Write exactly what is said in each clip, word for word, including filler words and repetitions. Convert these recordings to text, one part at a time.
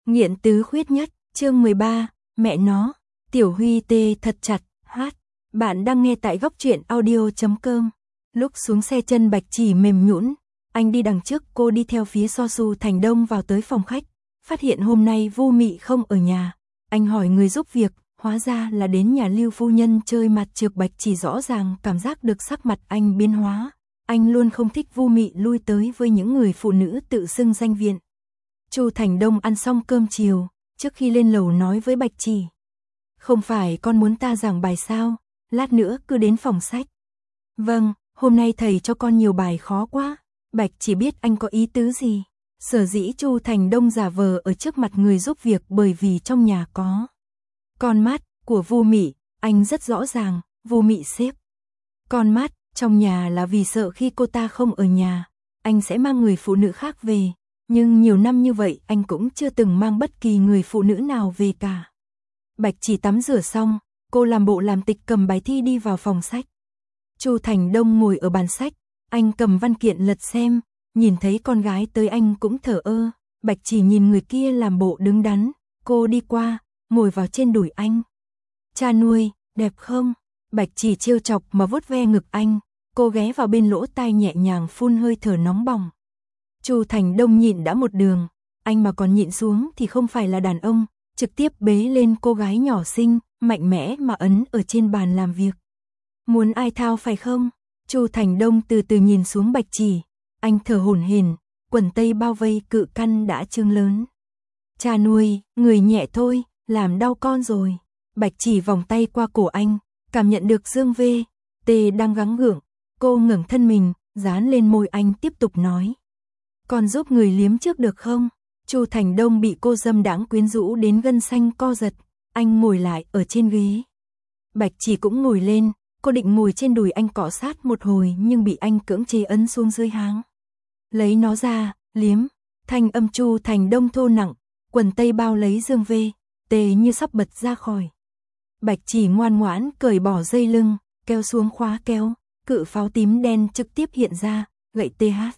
Nghiện tứ khuyết nhất, chương mười ba, mẹ nó, Tiểu Huy tê thật chặt, hát. Bạn đang nghe tại góc truyện audio chấm com. Lúc xuống xe chân Bạch Chỉ mềm nhũn, anh đi đằng trước, cô đi theo phía So Su Thành Đông vào tới phòng khách, phát hiện hôm nay Vu Mị không ở nhà. Anh hỏi người giúp việc, hóa ra là đến nhà Lưu phu nhân chơi mặt trược. Bạch Chỉ rõ ràng cảm giác được sắc mặt anh biến hóa. Anh luôn không thích Vu Mị lui tới với những người phụ nữ tự xưng danh viện. Chu Thành Đông ăn xong cơm chiều, trước khi lên lầu nói với Bạch Chỉ. Không phải con muốn ta giảng bài sao, lát nữa cứ đến phòng sách. Vâng, hôm nay thầy cho con nhiều bài khó quá. Bạch Chỉ biết anh có ý tứ gì. Sở dĩ Chu Thành Đông giả vờ ở trước mặt người giúp việc bởi vì trong nhà có con mắt của Vu Mị, anh rất rõ ràng, Vu Mị xếp con mắt trong nhà là vì sợ khi cô ta không ở nhà, anh sẽ mang người phụ nữ khác về. Nhưng nhiều năm như vậy anh cũng chưa từng mang bất kỳ người phụ nữ nào về cả. Bạch Chỉ tắm rửa xong, cô làm bộ làm tịch cầm bài thi đi vào phòng sách. Chu Thành Đông ngồi ở bàn sách, anh cầm văn kiện lật xem, nhìn thấy con gái tới anh cũng thở ơ. Bạch Chỉ nhìn người kia làm bộ đứng đắn, cô đi qua, ngồi vào trên đùi anh. Cha nuôi, đẹp không? Bạch Chỉ trêu chọc mà vuốt ve ngực anh, cô ghé vào bên lỗ tai nhẹ nhàng phun hơi thở nóng bỏng. Chu Thành Đông nhịn đã một đường, anh mà còn nhịn xuống thì không phải là đàn ông, trực tiếp bế lên cô gái nhỏ xinh, mạnh mẽ mà ấn ở trên bàn làm việc. Muốn ai thao phải không? Chu Thành Đông từ từ nhìn xuống Bạch Chỉ, anh thở hổn hển, quần tây bao vây cự căn đã trương lớn. Cha nuôi, người nhẹ thôi, làm đau con rồi. Bạch Chỉ vòng tay qua cổ anh, cảm nhận được Dương vê tê đang gắng gượng, cô ngẩng thân mình, dán lên môi anh tiếp tục nói. Con giúp người liếm trước được không? Chu Thành Đông bị cô dâm đãng quyến rũ đến gân xanh co giật, anh ngồi lại ở trên ghế. Bạch Chỉ cũng ngồi lên, cô định ngồi trên đùi anh cọ sát một hồi nhưng bị anh cưỡng chế ấn xuống dưới háng. Lấy nó ra, liếm, thanh âm Chu Thành Đông thô nặng, quần tây bao lấy Dương vê tê như sắp bật ra khỏi. Bạch Chỉ ngoan ngoãn cởi bỏ dây lưng, kéo xuống khóa kéo, cự pháo tím đen trực tiếp hiện ra, gậy tê hát.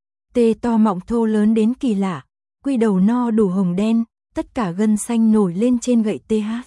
Tê to mọng thô lớn đến kỳ lạ, quy đầu no đủ hồng đen, tất cả gân xanh nổi lên trên gậy tê hát.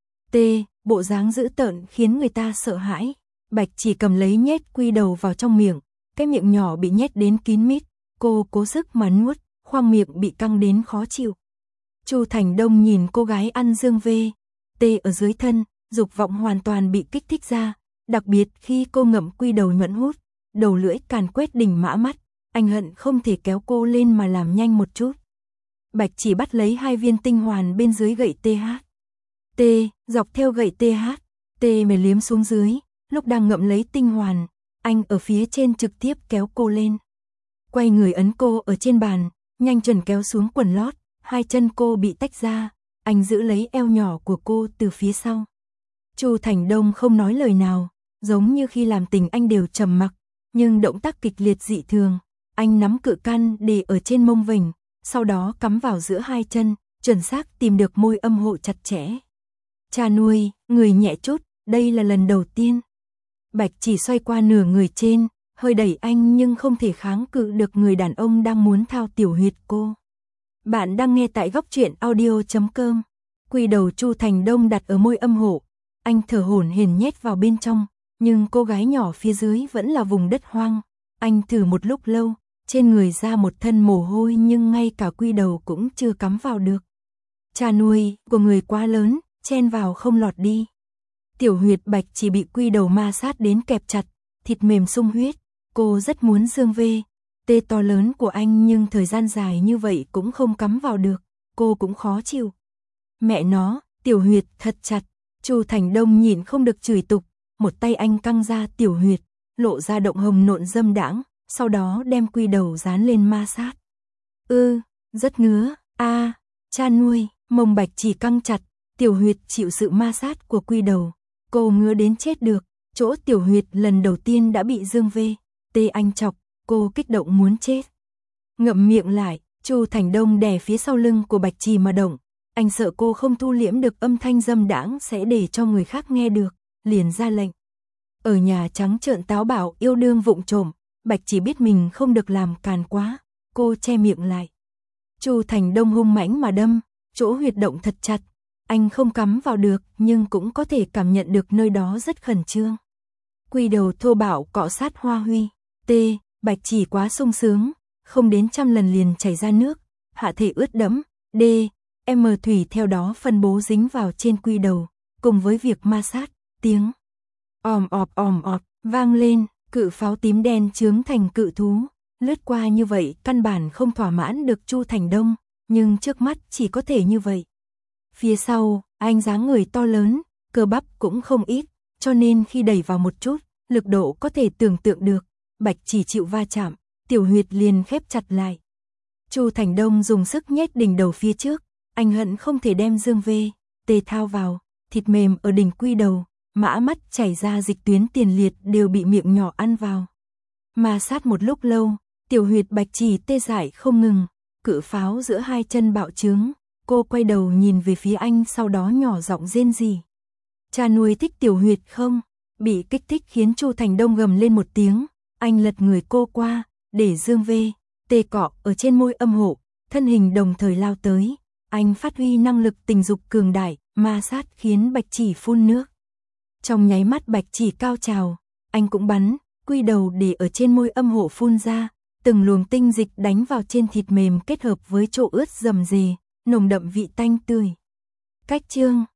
Tê, bộ dáng dữ tợn khiến người ta sợ hãi. Bạch Chỉ cầm lấy nhét quy đầu vào trong miệng, cái miệng nhỏ bị nhét đến kín mít, cô cố sức mà nuốt, khoang miệng bị căng đến khó chịu. Chu Thành Đông nhìn cô gái ăn Dương vê tê ở dưới thân, dục vọng hoàn toàn bị kích thích ra, đặc biệt khi cô ngậm quy đầu nhuận hút, đầu lưỡi càn quét đỉnh mã mắt. Anh hận không thể kéo cô lên mà làm nhanh một chút. Bạch Chỉ bắt lấy hai viên tinh hoàn bên dưới gậy tê hát. Tê, dọc theo gậy tê hát, tê mề liếm xuống dưới, lúc đang ngậm lấy tinh hoàn, anh ở phía trên trực tiếp kéo cô lên. Quay người ấn cô ở trên bàn, nhanh chuẩn kéo xuống quần lót, hai chân cô bị tách ra, anh giữ lấy eo nhỏ của cô từ phía sau. Chu Thành Đông không nói lời nào, giống như khi làm tình anh đều trầm mặc, nhưng động tác kịch liệt dị thường. Anh nắm cự căn để ở trên mông vỉnh, sau đó cắm vào giữa hai chân, chuẩn xác tìm được môi âm hộ chặt chẽ. Cha nuôi, người nhẹ chút, đây là lần đầu tiên. Bạch Chỉ xoay qua nửa người trên, hơi đẩy anh nhưng không thể kháng cự được người đàn ông đang muốn thao tiểu huyệt cô. Bạn đang nghe tại góc truyện audio chấm com. Quy đầu Chu Thành Đông đặt ở môi âm hộ, anh thở hổn hển nhét vào bên trong, nhưng cô gái nhỏ phía dưới vẫn là vùng đất hoang. Anh thử một lúc lâu, trên người ra một thân mồ hôi nhưng ngay cả quy đầu cũng chưa cắm vào được. Cha nuôi của người quá lớn, chen vào không lọt đi. Tiểu huyệt Bạch Chỉ bị quy đầu ma sát đến kẹp chặt, thịt mềm sung huyết. Cô rất muốn Dương vê tê to lớn của anh nhưng thời gian dài như vậy cũng không cắm vào được, cô cũng khó chịu. Mẹ nó, tiểu huyệt thật chặt. Chu Thành Đông nhịn không được chửi tục, một tay anh căng ra tiểu huyệt, lộ ra động hồng nộn dâm đãng, sau đó đem quy đầu dán lên ma sát. Ư, ừ, rất ngứa, a, à, cha nuôi, mông Bạch Chỉ căng chặt, tiểu huyệt chịu sự ma sát của quy đầu, cô ngứa đến chết được, chỗ tiểu huyệt lần đầu tiên đã bị Dương vê tê anh chọc, cô kích động muốn chết. Ngậm miệng lại, Chu Thành Đông đè phía sau lưng của Bạch Chỉ mà động, anh sợ cô không thu liễm được âm thanh dâm đãng sẽ để cho người khác nghe được, liền ra lệnh. Ở nhà trắng trợn táo bạo yêu đương vụng trộm, Bạch Chỉ biết mình không được làm càn quá, cô che miệng lại. Chu Thành Đông hung mãnh mà đâm, chỗ huyệt động thật chặt, anh không cắm vào được nhưng cũng có thể cảm nhận được nơi đó rất khẩn trương. Quy đầu thô bạo cọ sát Hoa Huy. T. Bạch chỉ quá sung sướng, không đến trăm lần liền chảy ra nước, hạ thể ướt đẫm. D. M thủy theo đó phân bố dính vào trên quy đầu, cùng với việc ma sát, tiếng òm ọp òm ọp vang lên, cự pháo tím đen chướng thành cự thú, lướt qua như vậy căn bản không thỏa mãn được Chu Thành Đông, nhưng trước mắt chỉ có thể như vậy. Phía sau, anh dáng người to lớn, cơ bắp cũng không ít, cho nên khi đẩy vào một chút, lực độ có thể tưởng tượng được, Bạch chỉ chịu va chạm, tiểu huyệt liền khép chặt lại. Chu Thành Đông dùng sức nhét đỉnh đầu phía trước, anh hận không thể đem dương vê, tê thao vào, thịt mềm ở đỉnh quy đầu, mã mắt chảy ra dịch tuyến tiền liệt đều bị miệng nhỏ ăn vào. Ma sát một lúc lâu, tiểu huyệt Bạch chỉ tê dại không ngừng, cự pháo giữa hai chân bạo trướng, cô quay đầu nhìn về phía anh sau đó nhỏ giọng rên rỉ. Cha nuôi thích tiểu huyệt không? Bị kích thích khiến Chu Thành Đông gầm lên một tiếng, anh lật người cô qua, để dương vê, tê cọ ở trên môi âm hộ, thân hình đồng thời lao tới, anh phát huy năng lực tình dục cường đại, ma sát khiến Bạch chỉ phun nước. Trong nháy mắt Bạch chỉ cao trào, anh cũng bắn, quy đầu để ở trên môi âm hộ phun ra, từng luồng tinh dịch đánh vào trên thịt mềm kết hợp với chỗ ướt rầm rề, nồng đậm vị tanh tươi. Cách chương